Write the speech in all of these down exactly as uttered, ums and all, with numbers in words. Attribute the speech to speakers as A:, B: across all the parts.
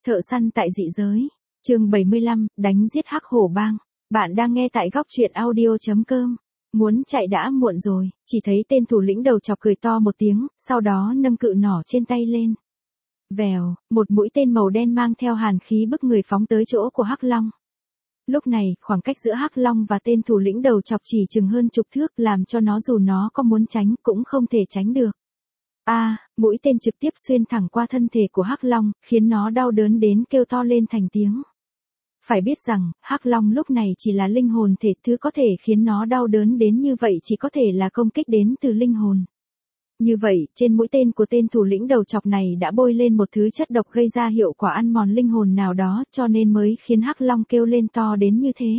A: Thợ săn tại dị giới. Chương bảy mươi lăm, đánh giết hắc hổ bang. Bạn đang nghe tại góc truyện audio chấm com. Muốn chạy đã muộn rồi, chỉ thấy tên thủ lĩnh đầu chọc cười to một tiếng, sau đó nâng cự nỏ trên tay lên. Vèo, một mũi tên màu đen mang theo hàn khí bức người phóng tới chỗ của hắc long. Lúc này, khoảng cách giữa hắc long và tên thủ lĩnh đầu chọc chỉ chừng hơn chục thước, làm cho nó dù nó có muốn tránh cũng không thể tránh được. A, à, mũi tên trực tiếp xuyên thẳng qua thân thể của hắc long, khiến nó đau đớn đến kêu to lên thành tiếng. Phải biết rằng, hắc long lúc này chỉ là linh hồn thể, thứ có thể khiến nó đau đớn đến như vậy chỉ có thể là công kích đến từ linh hồn. Như vậy, trên mũi tên của tên thủ lĩnh đầu chọc này đã bôi lên một thứ chất độc gây ra hiệu quả ăn mòn linh hồn nào đó, cho nên mới khiến hắc long kêu lên to đến như thế.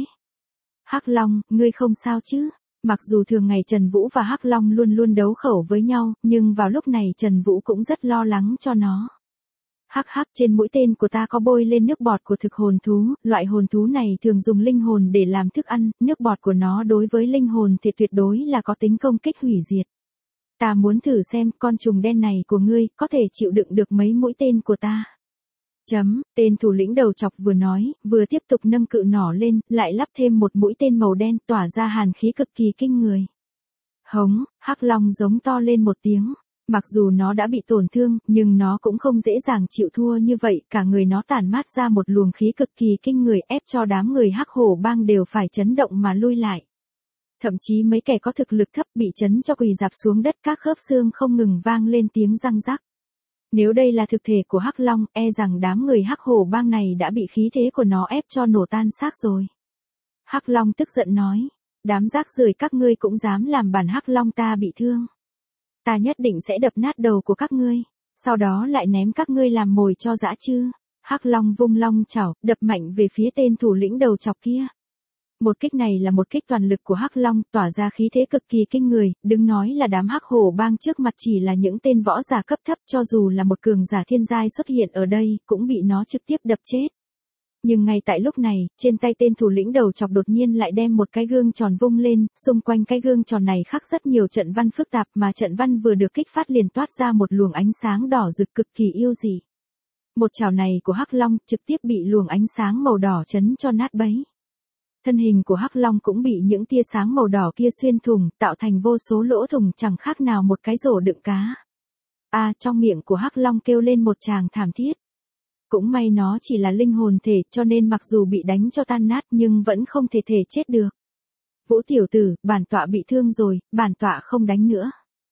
A: Hắc long, ngươi không sao chứ? Mặc dù thường ngày Trần Vũ và hắc long luôn luôn đấu khẩu với nhau, nhưng vào lúc này Trần Vũ cũng rất lo lắng cho nó. Hắc hắc, trên mũi tên của ta có bôi lên nước bọt của thực hồn thú, loại hồn thú này thường dùng linh hồn để làm thức ăn, nước bọt của nó đối với linh hồn thì tuyệt đối là có tính công kích hủy diệt. Ta muốn thử xem con trùng đen này của ngươi có thể chịu đựng được mấy mũi tên của ta. Chấm, tên thủ lĩnh đầu chọc vừa nói, vừa tiếp tục nâng cự nỏ lên, lại lắp thêm một mũi tên màu đen tỏa ra hàn khí cực kỳ kinh người. Hống, hắc long giống to lên một tiếng. Mặc dù nó đã bị tổn thương, nhưng nó cũng không dễ dàng chịu thua như vậy, cả người nó tản mát ra một luồng khí cực kỳ kinh người ép cho đám người hắc hổ bang đều phải chấn động mà lui lại. Thậm chí mấy kẻ có thực lực thấp bị chấn cho quỳ rạp xuống đất, các khớp xương không ngừng vang lên tiếng răng rắc. Nếu đây là thực thể của hắc long, e rằng đám người hắc hổ bang này đã bị khí thế của nó ép cho nổ tan xác rồi. Hắc long tức giận nói, đám rác rưởi các ngươi cũng dám làm bản hắc long ta bị thương. Ta nhất định sẽ đập nát đầu của các ngươi, sau đó lại ném các ngươi làm mồi cho dã chư. Hắc long vung long chảo, đập mạnh về phía tên thủ lĩnh đầu chọc kia. Một kích này là một kích toàn lực của hắc long, tỏa ra khí thế cực kỳ kinh người, đừng nói là đám hắc hổ bang trước mặt chỉ là những tên võ giả cấp thấp, cho dù là một cường giả thiên giai xuất hiện ở đây, cũng bị nó trực tiếp đập chết. Nhưng ngay tại lúc này, trên tay tên thủ lĩnh đầu chọc đột nhiên lại đem một cái gương tròn vung lên, xung quanh cái gương tròn này khắc rất nhiều trận văn phức tạp, mà trận văn vừa được kích phát liền toát ra một luồng ánh sáng đỏ rực cực kỳ yêu dị. Một chảo này của hắc long trực tiếp bị luồng ánh sáng màu đỏ chấn cho nát bấy. Thân hình của hắc long cũng bị những tia sáng màu đỏ kia xuyên thủng, tạo thành vô số lỗ thủng chẳng khác nào một cái rổ đựng cá. A, à, trong miệng của hắc long kêu lên một tràng thảm thiết. Cũng may nó chỉ là linh hồn thể, cho nên mặc dù bị đánh cho tan nát nhưng vẫn không thể thể chết được. Vũ tiểu tử, bản tọa bị thương rồi, bản tọa không đánh nữa.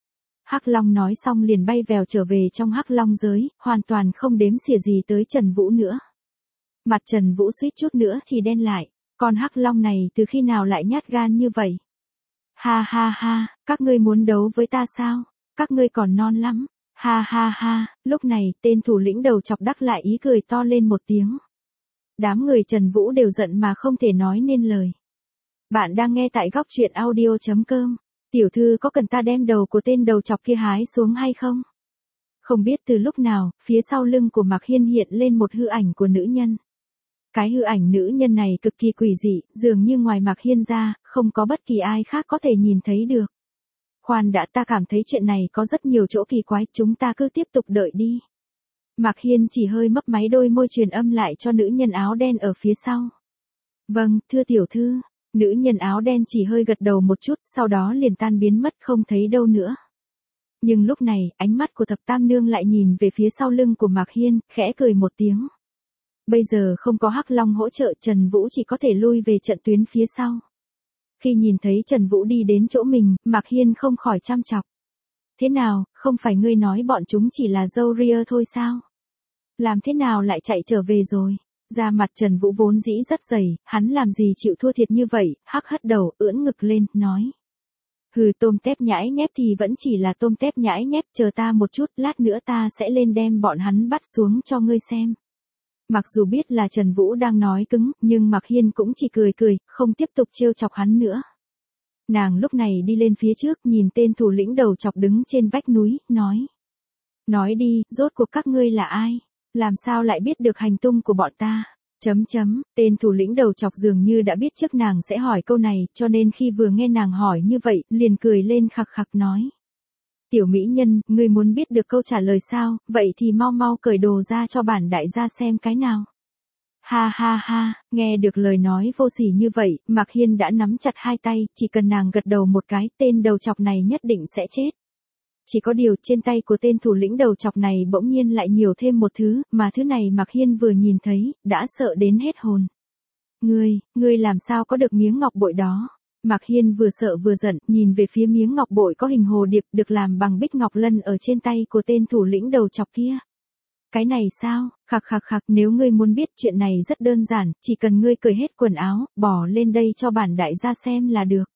A: Hắc long nói xong liền bay vèo trở về trong hắc long giới, hoàn toàn không đếm xỉa gì tới Trần Vũ nữa. Mặt Trần Vũ suýt chút nữa thì đen lại, con hắc long này từ khi nào lại nhát gan như vậy? Ha ha ha, các ngươi muốn đấu với ta sao? Các ngươi còn non lắm. Ha ha ha, lúc này, tên thủ lĩnh đầu chọc đắc lại ý cười to lên một tiếng. Đám người Trần Vũ đều giận mà không thể nói nên lời. Bạn đang nghe tại góc truyện audio chấm com. Tiểu thư có cần ta đem đầu của tên đầu chọc kia hái xuống hay không? Không biết từ lúc nào, phía sau lưng của Mạc Hiên hiện lên một hư ảnh của nữ nhân. Cái hư ảnh nữ nhân này cực kỳ quỷ dị, dường như ngoài Mạc Hiên ra, không có bất kỳ ai khác có thể nhìn thấy được. Khoan đã, ta cảm thấy chuyện này có rất nhiều chỗ kỳ quái, chúng ta cứ tiếp tục đợi đi. Mạc Hiên chỉ hơi mấp máy đôi môi truyền âm lại cho nữ nhân áo đen ở phía sau. Vâng, thưa tiểu thư. Nữ nhân áo đen chỉ hơi gật đầu một chút, sau đó liền tan biến mất không thấy đâu nữa. Nhưng lúc này, ánh mắt của thập tam nương lại nhìn về phía sau lưng của Mạc Hiên, khẽ cười một tiếng. Bây giờ không có hắc long hỗ trợ, Trần Vũ chỉ có thể lui về trận tuyến phía sau. Khi nhìn thấy Trần Vũ đi đến chỗ mình, Mạc Hiên không khỏi chăm chọc. Thế nào, không phải ngươi nói bọn chúng chỉ là râu ria thôi sao? Làm thế nào lại chạy trở về rồi? Da mặt Trần Vũ vốn dĩ rất dày, hắn làm gì chịu thua thiệt như vậy, hắc hất đầu, ưỡn ngực lên, nói. Hừ, tôm tép nhãi nhép thì vẫn chỉ là tôm tép nhãi nhép, chờ ta một chút, lát nữa ta sẽ lên đem bọn hắn bắt xuống cho ngươi xem. Mặc dù biết là Trần Vũ đang nói cứng, nhưng Mạc Hiên cũng chỉ cười cười, không tiếp tục trêu chọc hắn nữa. Nàng lúc này đi lên phía trước, nhìn tên thủ lĩnh đầu chọc đứng trên vách núi, nói. Nói đi, rốt cuộc các ngươi là ai? Làm sao lại biết được hành tung của bọn ta? Chấm chấm, tên thủ lĩnh đầu chọc dường như đã biết trước nàng sẽ hỏi câu này, cho nên khi vừa nghe nàng hỏi như vậy, liền cười lên khặc khặc nói. Tiểu mỹ nhân, ngươi muốn biết được câu trả lời sao, vậy thì mau mau cởi đồ ra cho bản đại gia xem cái nào. Ha ha ha, nghe được lời nói vô sỉ như vậy, Mạc Hiên đã nắm chặt hai tay, chỉ cần nàng gật đầu một cái, tên đầu chọc này nhất định sẽ chết. Chỉ có điều trên tay của tên thủ lĩnh đầu chọc này bỗng nhiên lại nhiều thêm một thứ, mà thứ này Mạc Hiên vừa nhìn thấy, đã sợ đến hết hồn. Ngươi, ngươi làm sao có được miếng ngọc bội đó? Mạc Hiên vừa sợ vừa giận, nhìn về phía miếng ngọc bội có hình hồ điệp được làm bằng bích ngọc lân ở trên tay của tên thủ lĩnh đầu chọc kia. Cái này sao? Khặc khặc khặc, nếu ngươi muốn biết chuyện này rất đơn giản, chỉ cần ngươi cởi hết quần áo, bỏ lên đây cho bản đại gia xem là được.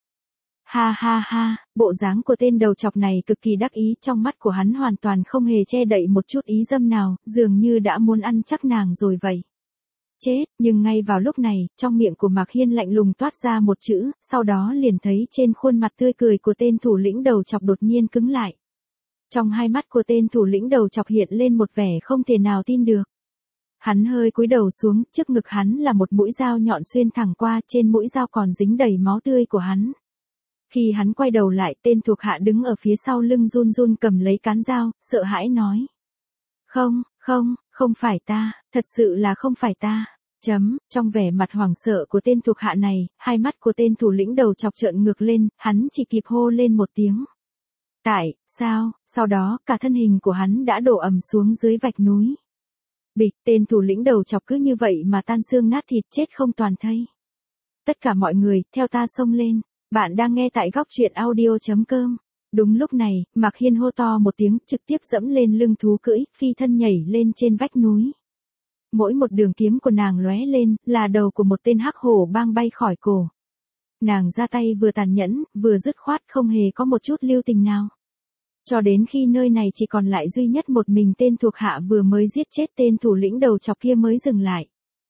A: Ha ha ha, bộ dáng của tên đầu chọc này cực kỳ đắc ý, trong mắt của hắn hoàn toàn không hề che đậy một chút ý dâm nào, dường như đã muốn ăn chắc nàng rồi vậy. Chết, nhưng ngay vào lúc này, trong miệng của Mạc Hiên lạnh lùng toát ra một chữ, sau đó liền thấy trên khuôn mặt tươi cười của tên thủ lĩnh đầu chọc đột nhiên cứng lại. Trong hai mắt của tên thủ lĩnh đầu chọc hiện lên một vẻ không thể nào tin được. Hắn hơi cúi đầu xuống, trước ngực hắn là một mũi dao nhọn xuyên thẳng qua, trên mũi dao còn dính đầy máu tươi của hắn. Khi hắn quay đầu lại, tên thuộc hạ đứng ở phía sau lưng run run cầm lấy cán dao, sợ hãi nói. Không, không, không phải ta, thật sự là không phải ta. Chấm, trong vẻ mặt hoảng sợ của tên thuộc hạ này, hai mắt của tên thủ lĩnh đầu chọc trợn ngược lên, hắn chỉ kịp hô lên một tiếng. Tại, sao, sau đó, cả thân hình của hắn đã đổ ầm xuống dưới vạch núi. Bịch, tên thủ lĩnh đầu chọc cứ như vậy mà tan xương nát thịt chết không toàn thây. Tất cả mọi người, theo ta xông lên, bạn đang nghe tại góc truyện audio chấm com. Đúng lúc này, Mạc Hiên hô to một tiếng, trực tiếp dẫm lên lưng thú cưỡi, phi thân nhảy lên trên vách núi. Mỗi một đường kiếm của nàng lóe lên, là đầu của một tên hắc hổ bang bay khỏi cổ. Nàng ra tay vừa tàn nhẫn, vừa dứt khoát, không hề có một chút lưu tình nào. Cho đến khi nơi này chỉ còn lại duy nhất một mình tên thuộc hạ vừa mới giết chết tên thủ lĩnh đầu chọc kia mới dừng lại.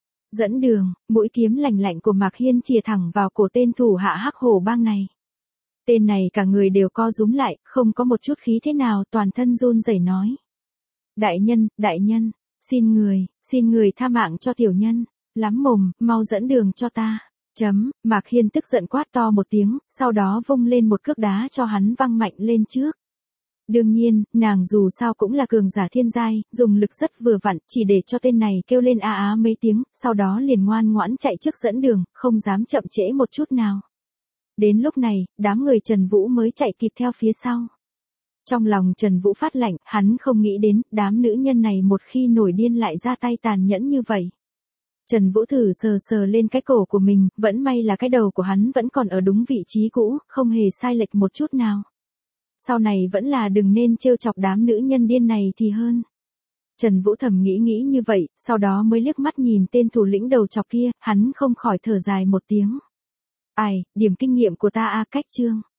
A: Dẫn đường, mũi kiếm lạnh lạnh của Mạc Hiên chìa thẳng vào cổ tên thủ hạ hắc hổ bang này. Tên này cả người đều co rúm lại, không có một chút khí thế nào, toàn thân run rẩy nói. Đại nhân, đại nhân, xin người, xin người tha mạng cho tiểu nhân, lắm mồm, mau dẫn đường cho ta. Chấm, Mạc Hiên tức giận quát to một tiếng, sau đó vung lên một cước đá cho hắn văng mạnh lên trước. Đương nhiên, nàng dù sao cũng là cường giả thiên giai, dùng lực rất vừa vặn, chỉ để cho tên này kêu lên a á mấy tiếng, sau đó liền ngoan ngoãn chạy trước dẫn đường, không dám chậm trễ một chút nào. Đến lúc này, đám người Trần Vũ mới chạy kịp theo phía sau. Trong lòng Trần Vũ phát lạnh, hắn không nghĩ đến, đám nữ nhân này một khi nổi điên lại ra tay tàn nhẫn như vậy. Trần Vũ thử sờ sờ lên cái cổ của mình, vẫn may là cái đầu của hắn vẫn còn ở đúng vị trí cũ, không hề sai lệch một chút nào. Sau này vẫn là đừng nên trêu chọc đám nữ nhân điên này thì hơn. Trần Vũ thầm nghĩ nghĩ như vậy, sau đó mới liếc mắt nhìn tên thủ lĩnh đầu chọc kia, hắn không khỏi thở dài một tiếng. Ai, điểm kinh nghiệm của ta a cách chương.